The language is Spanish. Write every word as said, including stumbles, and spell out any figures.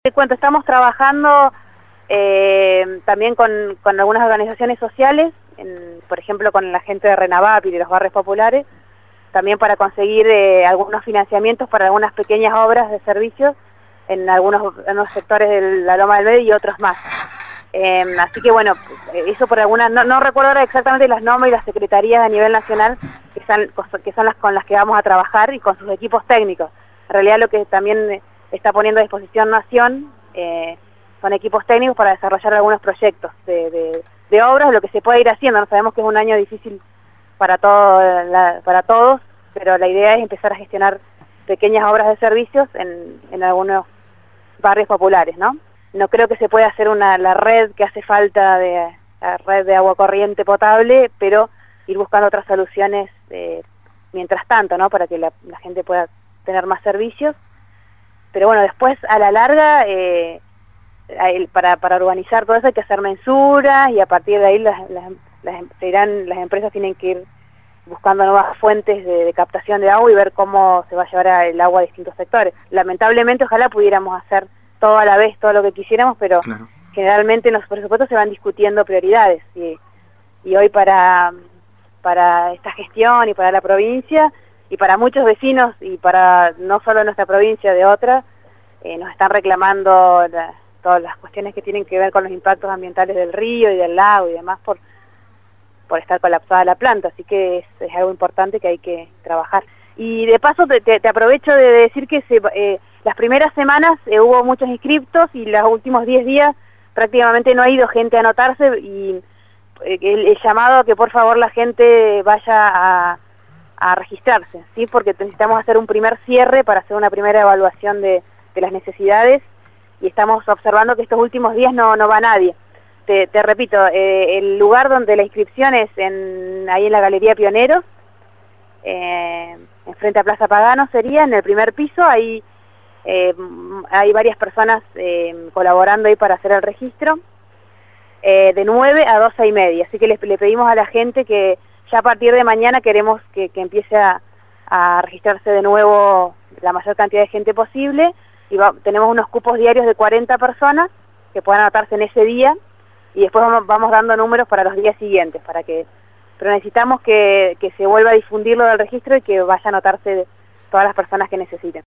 Te cuento, estamos trabajando eh, también con, con algunas organizaciones sociales, en, por ejemplo con la gente de Renavap y de los barrios populares, también para conseguir eh, algunos financiamientos para algunas pequeñas obras de servicios en algunos, en unos sectores de la Loma del Medio y otros más. Eh, así que bueno, eso por algunas, no, no recuerdo ahora exactamente los nombres y las secretarías a nivel nacional que son, que son las con las que vamos a trabajar y con sus equipos técnicos. En realidad lo que también está poniendo a disposición Nación eh, son equipos técnicos para desarrollar algunos proyectos de, de, de obras, lo que se puede ir haciendo. No sabemos que es un año difícil para, todo, la, para todos, pero la idea es empezar a gestionar pequeñas obras de servicios en, en algunos barrios populares, ¿no? No creo que se pueda hacer una, la red que hace falta, de la red de agua corriente potable, pero ir buscando otras soluciones eh, mientras tanto, ¿no? Para que la, la gente pueda tener más servicios. Pero bueno, después a la larga, eh, para, para urbanizar todo eso hay que hacer mensuras y a partir de ahí las, las, las, se irán, las empresas tienen que ir buscando nuevas fuentes de, de captación de agua y ver cómo se va a llevar el agua a distintos sectores. Lamentablemente ojalá pudiéramos hacer todo a la vez, todo lo que quisiéramos, pero claro, generalmente en los presupuestos se van discutiendo prioridades y, y hoy para, para esta gestión y para la provincia y para muchos vecinos y para no solo nuestra provincia, de otras, eh, nos están reclamando la, todas las cuestiones que tienen que ver con los impactos ambientales del río y del lago y demás por, por estar colapsada la planta, así que es, es algo importante que hay que trabajar. Y de paso te, te, te aprovecho de decir que se, eh, las primeras semanas eh, hubo muchos inscriptos y los últimos diez días prácticamente no ha ido gente a anotarse y eh, el, el llamado a que por favor la gente vaya a a registrarse, ¿sí? Porque necesitamos hacer un primer cierre para hacer una primera evaluación de, de las necesidades y estamos observando que estos últimos días no, no va nadie. Te, te repito, eh, el lugar donde la inscripción es en, ahí en la Galería Pioneros, eh, enfrente a Plaza Pagano sería, en el primer piso, ahí eh, hay varias personas eh, colaborando ahí para hacer el registro, eh, de nueve a doce y media, así que le, le pedimos a la gente que ya a partir de mañana queremos que, que empiece a, a registrarse de nuevo la mayor cantidad de gente posible y va, tenemos unos cupos diarios de cuarenta personas que puedan anotarse en ese día y después vamos, vamos dando números para los días siguientes, para que, pero necesitamos que, que se vuelva a difundir lo del registro y que vaya a anotarse todas las personas que necesiten.